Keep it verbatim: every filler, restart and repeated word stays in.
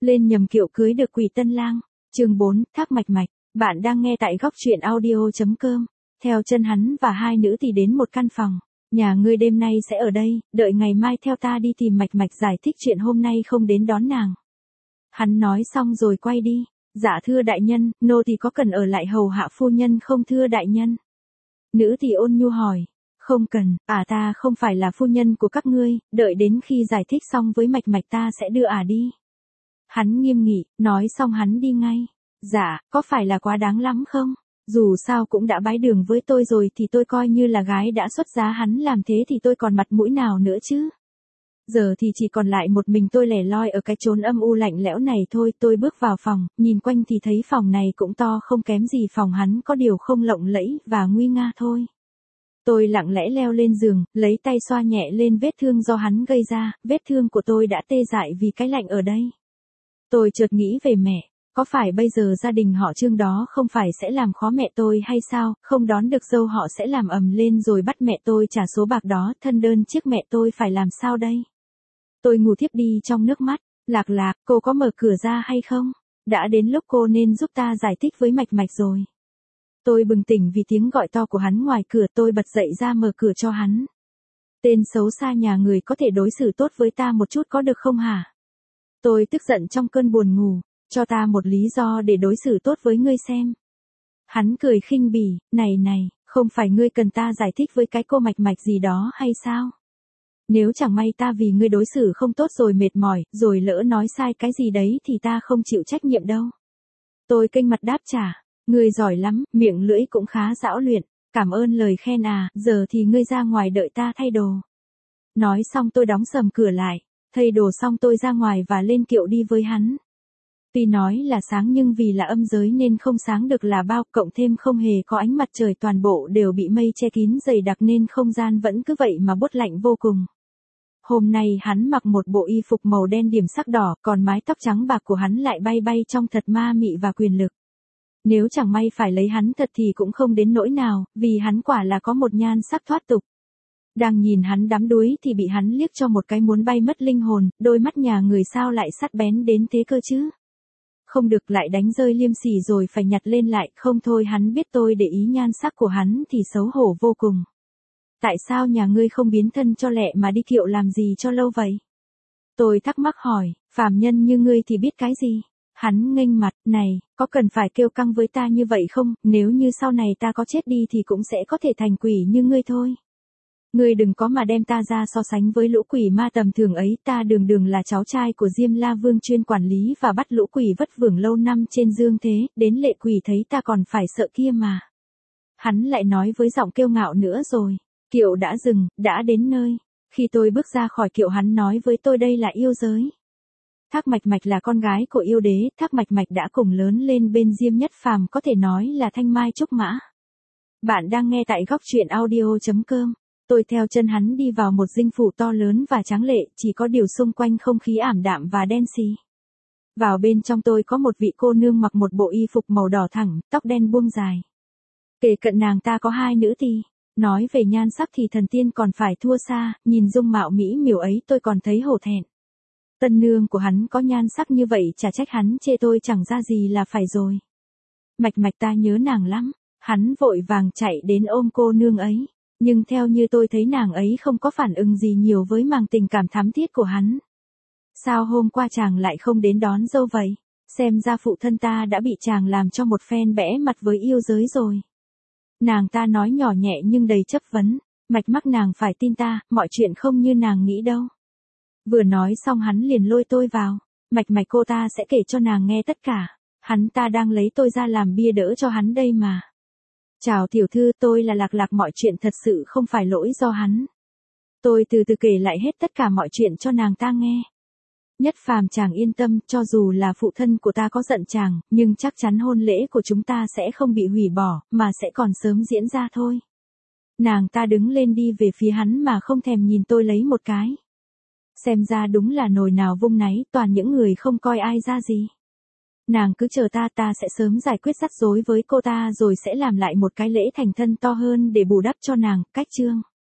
Lên nhầm kiệu cưới được quỷ tân lang. Chương bốn, Thác Mạch Mạch. Bạn đang nghe tại góc truyện audio chấm com. Theo chân hắn và hai nữ thì đến một căn phòng. Nhà ngươi đêm nay sẽ ở đây, đợi ngày mai theo ta đi tìm Mạch Mạch giải thích chuyện hôm nay không đến đón nàng. Hắn nói xong rồi quay đi. Dạ thưa đại nhân, nô tỳ có cần ở lại hầu hạ phu nhân không thưa đại nhân? Nữ tỳ ôn nhu hỏi. Không cần, à ta không phải là phu nhân của các ngươi, đợi đến khi giải thích xong với Mạch Mạch ta sẽ đưa à đi. Hắn nghiêm nghị, nói xong hắn đi ngay. Dạ, có phải là quá đáng lắm không? Dù sao cũng đã bái đường với tôi rồi thì tôi coi như là gái đã xuất giá, hắn làm thế thì tôi còn mặt mũi nào nữa chứ? Giờ thì chỉ còn lại một mình tôi lẻ loi ở cái chốn âm u lạnh lẽo này thôi. Tôi bước vào phòng, nhìn quanh thì thấy phòng này cũng to không kém gì phòng hắn, có điều không lộng lẫy và nguy nga thôi. Tôi lặng lẽ leo lên giường, lấy tay xoa nhẹ lên vết thương do hắn gây ra. Vết thương của tôi đã tê dại vì cái lạnh ở đây. Tôi chợt nghĩ về mẹ. Có phải bây giờ gia đình họ Trương đó không phải sẽ làm khó mẹ tôi hay sao? Không đón được dâu họ sẽ làm ầm lên rồi bắt mẹ tôi trả số bạc đó. Thân đơn chiếc mẹ tôi phải làm sao đây? Tôi ngủ thiếp đi trong nước mắt. Lạc Lạc, cô có mở cửa ra hay không? Đã đến lúc cô nên giúp ta giải thích với Mạch Mạch rồi. Tôi bừng tỉnh vì tiếng gọi to của hắn ngoài cửa. Tôi bật dậy ra mở cửa cho hắn. Tên xấu xa nhà người, có thể đối xử tốt với ta một chút có được không hả? Tôi tức giận trong cơn buồn ngủ. Cho ta một lý do để đối xử tốt với ngươi xem. Hắn cười khinh bỉ, này này, không phải ngươi cần ta giải thích với cái cô Mạch Mạch gì đó hay sao? Nếu chẳng may ta vì ngươi đối xử không tốt rồi mệt mỏi, rồi lỡ nói sai cái gì đấy thì ta không chịu trách nhiệm đâu. Tôi kênh mặt đáp trả, ngươi giỏi lắm, miệng lưỡi cũng khá giảo luyện, cảm ơn lời khen à, giờ thì ngươi ra ngoài đợi ta thay đồ. Nói xong tôi đóng sầm cửa lại, thay đồ xong tôi ra ngoài và lên kiệu đi với hắn. Tuy nói là sáng nhưng vì là âm giới nên không sáng được là bao, cộng thêm không hề có ánh mặt trời, toàn bộ đều bị mây che kín dày đặc nên không gian vẫn cứ vậy mà buốt lạnh vô cùng. Hôm nay hắn mặc một bộ y phục màu đen điểm sắc đỏ, còn mái tóc trắng bạc của hắn lại bay bay trông thật ma mị và quyền lực. Nếu chẳng may phải lấy hắn thật thì cũng không đến nỗi nào, vì hắn quả là có một nhan sắc thoát tục. Đang nhìn hắn đắm đuối thì bị hắn liếc cho một cái muốn bay mất linh hồn, đôi mắt nhà người sao lại sắc bén đến thế cơ chứ? Không được, lại đánh rơi liêm sỉ rồi phải nhặt lên lại, không thôi hắn biết tôi để ý nhan sắc của hắn thì xấu hổ vô cùng. Tại sao nhà ngươi không biến thân cho lẹ mà đi kiệu làm gì cho lâu vậy? Tôi thắc mắc hỏi, phàm nhân như ngươi thì biết cái gì? Hắn nghênh mặt, này, có cần phải kêu căng với ta như vậy không? Nếu như sau này ta có chết đi thì cũng sẽ có thể thành quỷ như ngươi thôi. Ngươi đừng có mà đem ta ra so sánh với lũ quỷ ma tầm thường ấy, ta đường đường là cháu trai của Diêm La Vương chuyên quản lý và bắt lũ quỷ vất vưởng lâu năm trên dương thế, đến lệ quỷ thấy ta còn phải sợ kia mà. Hắn lại nói với giọng kiêu ngạo nữa rồi, kiệu đã dừng, đã đến nơi. Khi tôi bước ra khỏi kiệu hắn nói với tôi đây là yêu giới. Thác Mạch Mạch là con gái của yêu đế, Thác Mạch Mạch đã cùng lớn lên bên Diêm Nhất Phàm, có thể nói là thanh mai trúc mã. Bạn đang nghe tại góc truyện audio chấm com. Tôi theo chân hắn đi vào một dinh phủ to lớn và tráng lệ, chỉ có điều xung quanh không khí ảm đạm và đen xì. Vào bên trong tôi có một vị cô nương mặc một bộ y phục màu đỏ thẳng, tóc đen buông dài. Kề cận nàng ta có hai nữ tỳ. Nói về nhan sắc thì thần tiên còn phải thua xa, nhìn dung mạo mỹ miều ấy tôi còn thấy hổ thẹn. Tân nương của hắn có nhan sắc như vậy chả trách hắn chê tôi chẳng ra gì là phải rồi. Mạch Mạch ta nhớ nàng lắm, hắn vội vàng chạy đến ôm cô nương ấy. Nhưng theo như tôi thấy nàng ấy không có phản ứng gì nhiều với màng tình cảm thắm thiết của hắn. Sao hôm qua chàng lại không đến đón dâu vậy? Xem ra phụ thân ta đã bị chàng làm cho một phen bẽ mặt với yêu giới rồi. Nàng ta nói nhỏ nhẹ nhưng đầy chất vấn. Mạch mắc nàng phải tin ta, mọi chuyện không như nàng nghĩ đâu. Vừa nói xong hắn liền lôi tôi vào. Mạch Mạch cô ta sẽ kể cho nàng nghe tất cả. Hắn ta đang lấy tôi ra làm bia đỡ cho hắn đây mà. Chào tiểu thư, tôi là Lạc Lạc, mọi chuyện thật sự không phải lỗi do hắn. Tôi từ từ kể lại hết tất cả mọi chuyện cho nàng ta nghe. Nhất Phàm chàng yên tâm, cho dù là phụ thân của ta có giận chàng, nhưng chắc chắn hôn lễ của chúng ta sẽ không bị hủy bỏ, mà sẽ còn sớm diễn ra thôi. Nàng ta đứng lên đi về phía hắn mà không thèm nhìn tôi lấy một cái. Xem ra đúng là nồi nào vung náy, toàn những người không coi ai ra gì. Nàng cứ chờ ta, ta sẽ sớm giải quyết rắc rối với cô ta rồi sẽ làm lại một cái lễ thành thân to hơn để bù đắp cho nàng. Cách chương